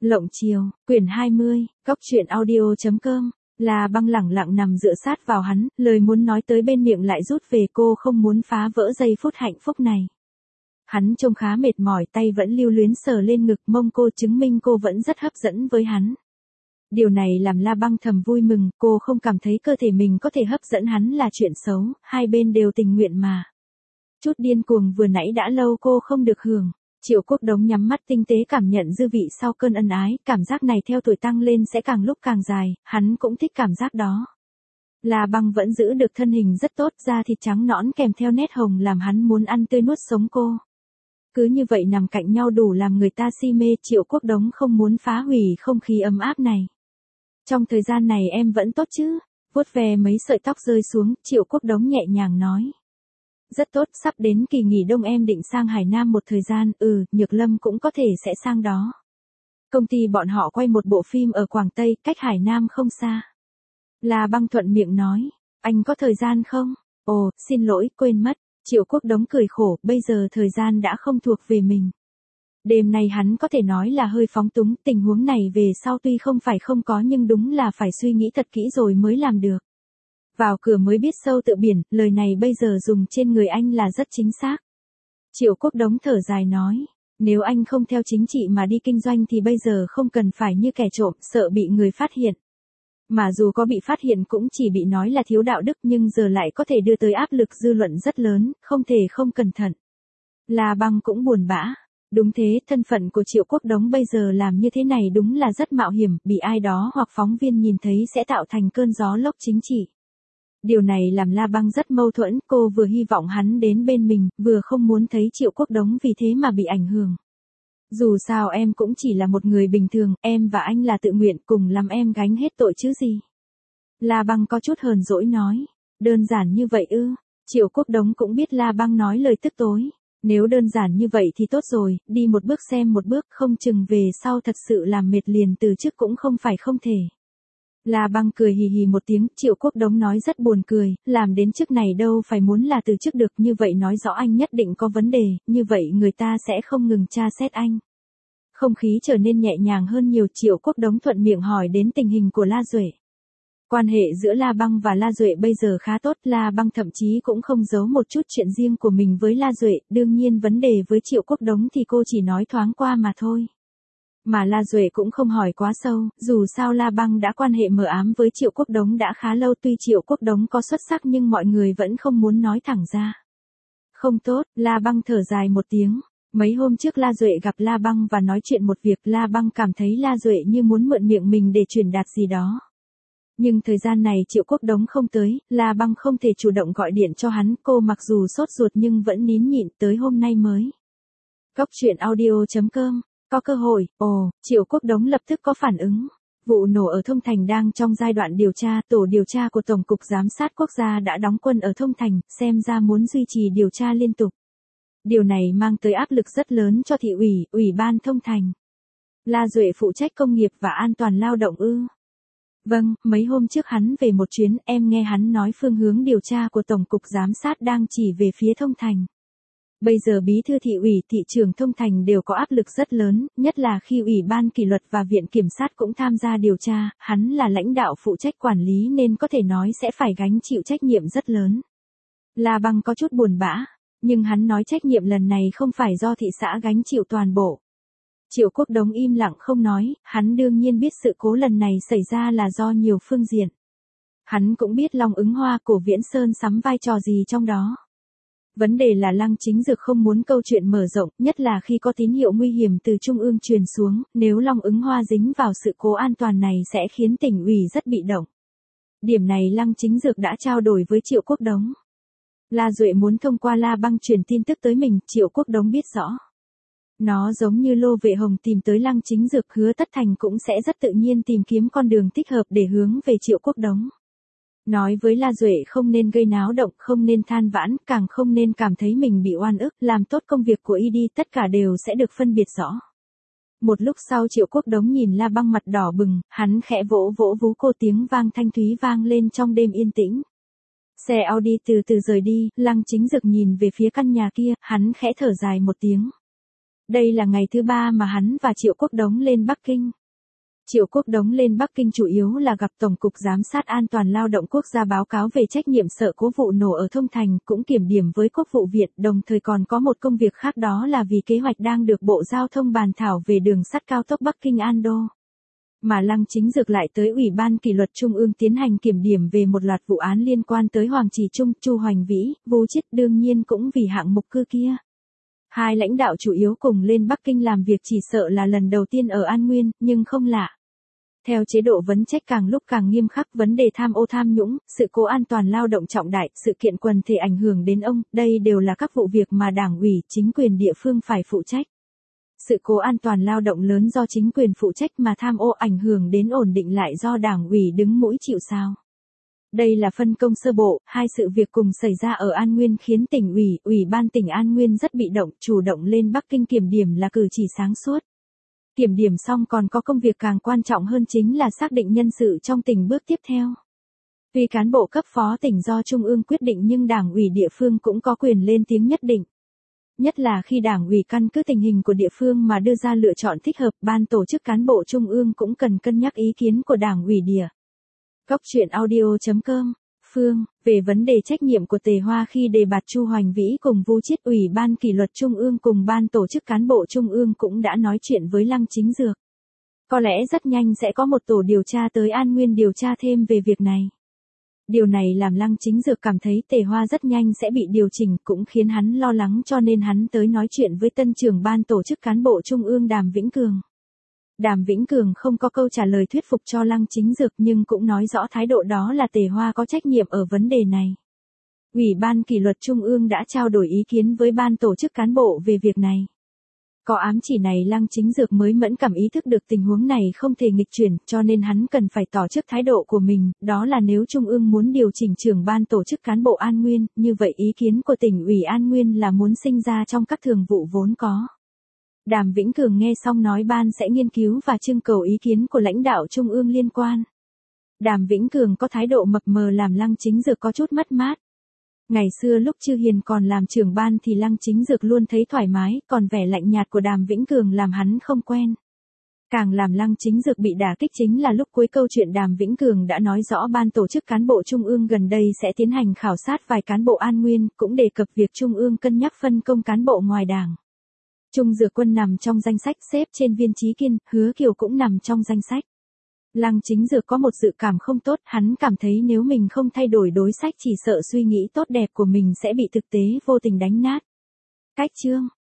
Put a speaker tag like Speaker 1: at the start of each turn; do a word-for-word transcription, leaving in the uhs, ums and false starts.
Speaker 1: Lộng chiều, quyển hai mươi, góc truyện audio chấm com. La Băng lẳng lặng nằm dựa sát vào hắn, lời muốn nói tới bên miệng lại rút về, cô không muốn phá vỡ giây phút hạnh phúc này. Hắn trông khá mệt mỏi, tay vẫn lưu luyến sờ lên ngực mông cô, chứng minh cô vẫn rất hấp dẫn với hắn. Điều này làm La Băng thầm vui mừng, cô không cảm thấy cơ thể mình có thể hấp dẫn hắn là chuyện xấu, hai bên đều tình nguyện mà. Chút điên cuồng vừa nãy đã lâu cô không được hưởng. Triệu Quốc Đống nhắm mắt tinh tế cảm nhận dư vị sau cơn ân ái, cảm giác này theo tuổi tăng lên sẽ càng lúc càng dài, hắn cũng thích cảm giác đó. La Băng vẫn giữ được thân hình rất tốt, da thịt trắng nõn kèm theo nét hồng làm hắn muốn ăn tươi nuốt sống cô. Cứ như vậy nằm cạnh nhau đủ làm người ta si mê, Triệu Quốc Đống không muốn phá hủy không khí ấm áp này. Trong thời gian này em vẫn tốt chứ? Vuốt về mấy sợi tóc rơi xuống, Triệu Quốc Đống nhẹ nhàng nói. Rất tốt, sắp đến kỳ nghỉ đông em định sang Hải Nam một thời gian, ừ, Nhược Lâm cũng có thể sẽ sang đó. Công ty bọn họ quay một bộ phim ở Quảng Tây, cách Hải Nam không xa. La Băng thuận miệng nói, anh có thời gian không? Ồ, xin lỗi, quên mất. Triệu Quốc Đống cười khổ, bây giờ thời gian đã không thuộc về mình. Đêm nay hắn có thể nói là hơi phóng túng, tình huống này về sau tuy không phải không có nhưng đúng là phải suy nghĩ thật kỹ rồi mới làm được. Vào cửa mới biết sâu tựa biển, lời này bây giờ dùng trên người anh là rất chính xác. Triệu Quốc Đống thở dài nói, nếu anh không theo chính trị mà đi kinh doanh thì bây giờ không cần phải như kẻ trộm, sợ bị người phát hiện. Mà dù có bị phát hiện cũng chỉ bị nói là thiếu đạo đức, nhưng giờ lại có thể đưa tới áp lực dư luận rất lớn, không thể không cẩn thận. La Băng cũng buồn bã. Đúng thế, thân phận của Triệu Quốc Đống bây giờ làm như thế này đúng là rất mạo hiểm, bị ai đó hoặc phóng viên nhìn thấy sẽ tạo thành cơn gió lốc chính trị. Điều này làm La Băng rất mâu thuẫn, cô vừa hy vọng hắn đến bên mình, vừa không muốn thấy Triệu Quốc Đống vì thế mà bị ảnh hưởng. Dù sao em cũng chỉ là một người bình thường, em và anh là tự nguyện, cùng lắm em gánh hết tội chứ gì. La Băng có chút hờn dỗi nói, đơn giản như vậy ư? Triệu Quốc Đống cũng biết La Băng nói lời tức tối. Nếu đơn giản như vậy thì tốt rồi, đi một bước xem một bước, không chừng về sau thật sự làm mệt liền từ chức cũng không phải không thể. La Băng cười hì hì một tiếng, Triệu Quốc Đống nói rất buồn cười, làm đến chức này đâu phải muốn là từ chức được, như vậy nói rõ anh nhất định có vấn đề, như vậy người ta sẽ không ngừng tra xét anh. Không khí trở nên nhẹ nhàng hơn nhiều, Triệu Quốc Đống thuận miệng hỏi đến tình hình của La Duệ. Quan hệ giữa La Băng và La Duệ bây giờ khá tốt, La Băng thậm chí cũng không giấu một chút chuyện riêng của mình với La Duệ, đương nhiên vấn đề với Triệu Quốc Đống thì cô chỉ nói thoáng qua mà thôi. Mà La Duệ cũng không hỏi quá sâu, dù sao La Băng đã quan hệ mờ ám với Triệu Quốc Đống đã khá lâu, tuy Triệu Quốc Đống có xuất sắc nhưng mọi người vẫn không muốn nói thẳng ra. Không tốt, La Băng thở dài một tiếng. Mấy hôm trước La Duệ gặp La Băng và nói chuyện một việc, La Băng cảm thấy La Duệ như muốn mượn miệng mình để truyền đạt gì đó. Nhưng thời gian này Triệu Quốc Đống không tới, La Băng không thể chủ động gọi điện cho hắn, cô mặc dù sốt ruột nhưng vẫn nín nhịn tới hôm nay mới. Góc truyện audio chấm com, có cơ hội, ồ, Triệu Quốc Đống lập tức có phản ứng. Vụ nổ ở Thông Thành đang trong giai đoạn điều tra, tổ điều tra của Tổng cục Giám sát Quốc gia đã đóng quân ở Thông Thành, xem ra muốn duy trì điều tra liên tục. Điều này mang tới áp lực rất lớn cho thị ủy, ủy ban Thông Thành. La Duệ phụ trách công nghiệp và an toàn lao động ư? Vâng, mấy hôm trước hắn về một chuyến, em nghe hắn nói phương hướng điều tra của Tổng cục Giám sát đang chỉ về phía Thông Thành. Bây giờ bí thư thị ủy, thị trưởng Thông Thành đều có áp lực rất lớn, nhất là khi ủy ban kỷ luật và viện kiểm sát cũng tham gia điều tra, hắn là lãnh đạo phụ trách quản lý nên có thể nói sẽ phải gánh chịu trách nhiệm rất lớn. La Băng có chút buồn bã, nhưng hắn nói trách nhiệm lần này không phải do thị xã gánh chịu toàn bộ. Triệu Quốc Đống im lặng không nói, hắn đương nhiên biết sự cố lần này xảy ra là do nhiều phương diện. Hắn cũng biết Long Ứng Hoa, Cổ Viễn Sơn sắm vai trò gì trong đó. Vấn đề là Lăng Chính Dực không muốn câu chuyện mở rộng, nhất là khi có tín hiệu nguy hiểm từ Trung ương truyền xuống, nếu Long Ứng Hoa dính vào sự cố an toàn này sẽ khiến tỉnh ủy rất bị động. Điểm này Lăng Chính Dực đã trao đổi với Triệu Quốc Đống. La Duệ muốn thông qua La Băng truyền tin tức tới mình, Triệu Quốc Đống biết rõ. Nó giống như Lô Vệ Hồng tìm tới Lăng Chính Dực, Hứa Tất Thành cũng sẽ rất tự nhiên tìm kiếm con đường thích hợp để hướng về Triệu Quốc Đống. Nói với La Duệ không nên gây náo động, không nên than vãn, càng không nên cảm thấy mình bị oan ức, làm tốt công việc của y đi, tất cả đều sẽ được phân biệt rõ. Một lúc sau Triệu Quốc Đống nhìn La Băng mặt đỏ bừng, hắn khẽ vỗ vỗ vú cô, tiếng vang thanh thúy vang lên trong đêm yên tĩnh. Xe Audi từ từ rời đi, Lăng Chính Dực nhìn về phía căn nhà kia, hắn khẽ thở dài một tiếng. Đây là ngày thứ ba mà hắn và Triệu Quốc Đống lên Bắc Kinh. Triệu Quốc Đống lên Bắc Kinh chủ yếu là gặp Tổng cục Giám sát An toàn Lao động Quốc gia báo cáo về trách nhiệm sợ cố vụ nổ ở Thông Thành, cũng kiểm điểm với Quốc vụ viện, đồng thời còn có một công việc khác, đó là vì kế hoạch đang được Bộ Giao thông bàn thảo về đường sắt cao tốc Bắc Kinh An Đô. Mà Lăng Chính Dược lại tới Ủy ban Kỷ luật Trung ương tiến hành kiểm điểm về một loạt vụ án liên quan tới Hoàng Trì Trung, Chu Hoành Vĩ, Vu Chiết, đương nhiên cũng vì hạng mục cư kia. Hai lãnh đạo chủ yếu cùng lên Bắc Kinh làm việc chỉ sợ là lần đầu tiên ở An Nguyên, nhưng không lạ. Theo chế độ vấn trách càng lúc càng nghiêm khắc, vấn đề tham ô tham nhũng, sự cố an toàn lao động trọng đại, sự kiện quần thể ảnh hưởng đến ông, đây đều là các vụ việc mà Đảng ủy, chính quyền địa phương phải phụ trách. Sự cố an toàn lao động lớn do chính quyền phụ trách mà tham ô ảnh hưởng đến ổn định lại do Đảng ủy đứng mũi chịu sào. Đây là phân công sơ bộ, hai sự việc cùng xảy ra ở An Nguyên khiến tỉnh ủy, Ủy ban tỉnh An Nguyên rất bị động, chủ động lên Bắc Kinh kiểm điểm là cử chỉ sáng suốt. Kiểm điểm xong còn có công việc càng quan trọng hơn, chính là xác định nhân sự trong tỉnh bước tiếp theo. Tuy cán bộ cấp phó tỉnh do Trung ương quyết định nhưng Đảng ủy địa phương cũng có quyền lên tiếng nhất định. Nhất là khi Đảng ủy căn cứ tình hình của địa phương mà đưa ra lựa chọn thích hợp, ban tổ chức cán bộ Trung ương cũng cần cân nhắc ý kiến của Đảng ủy địa. Góc truyện audio chấm com, Phương, về vấn đề trách nhiệm của Tề Hoa khi đề bạt Chu Hoành Vĩ cùng Vu Chiết, Ủy ban Kỷ luật Trung ương cùng ban tổ chức cán bộ Trung ương cũng đã nói chuyện với Lăng Chính Dược. Có lẽ rất nhanh sẽ có một tổ điều tra tới An Nguyên điều tra thêm về việc này. Điều này làm Lăng Chính Dược cảm thấy Tề Hoa rất nhanh sẽ bị điều chỉnh, cũng khiến hắn lo lắng, cho nên hắn tới nói chuyện với tân trưởng ban tổ chức cán bộ Trung ương Đàm Vĩnh Cường. Đàm Vĩnh Cường không có câu trả lời thuyết phục cho Lăng Chính Dược nhưng cũng nói rõ thái độ, đó là Tề Hoa có trách nhiệm ở vấn đề này. Ủy ban Kỷ luật Trung ương đã trao đổi ý kiến với ban tổ chức cán bộ về việc này. Có ám chỉ này Lăng Chính Dược mới mẫn cảm ý thức được tình huống này không thể nghịch chuyển, cho nên hắn cần phải tỏ trước thái độ của mình, đó là nếu Trung ương muốn điều chỉnh trưởng ban tổ chức cán bộ An Nguyên, như vậy ý kiến của tỉnh ủy An Nguyên là muốn sinh ra trong các thường vụ vốn có. Đàm Vĩnh Cường nghe xong nói ban sẽ nghiên cứu và trưng cầu ý kiến của lãnh đạo Trung ương liên quan. Đàm Vĩnh Cường có thái độ mập mờ làm Lăng Chính Dược có chút mất mát. Ngày xưa lúc Chư Hiền còn làm trưởng ban thì Lăng Chính Dược luôn thấy thoải mái, còn vẻ lạnh nhạt của Đàm Vĩnh Cường làm hắn không quen. Càng làm Lăng Chính Dược bị đả kích chính là lúc cuối câu chuyện Đàm Vĩnh Cường đã nói rõ ban tổ chức cán bộ Trung ương gần đây sẽ tiến hành khảo sát vài cán bộ An Nguyên, cũng đề cập việc Trung ương cân nhắc phân công cán bộ ngoài Đảng. Trung Dược Quân nằm trong danh sách xếp trên Viên Chí Kiên, Hứa Kiều cũng nằm trong danh sách. Lăng Chính Dược có một dự cảm không tốt, hắn cảm thấy nếu mình không thay đổi đối sách chỉ sợ suy nghĩ tốt đẹp của mình sẽ bị thực tế vô tình đánh nát. Cách chương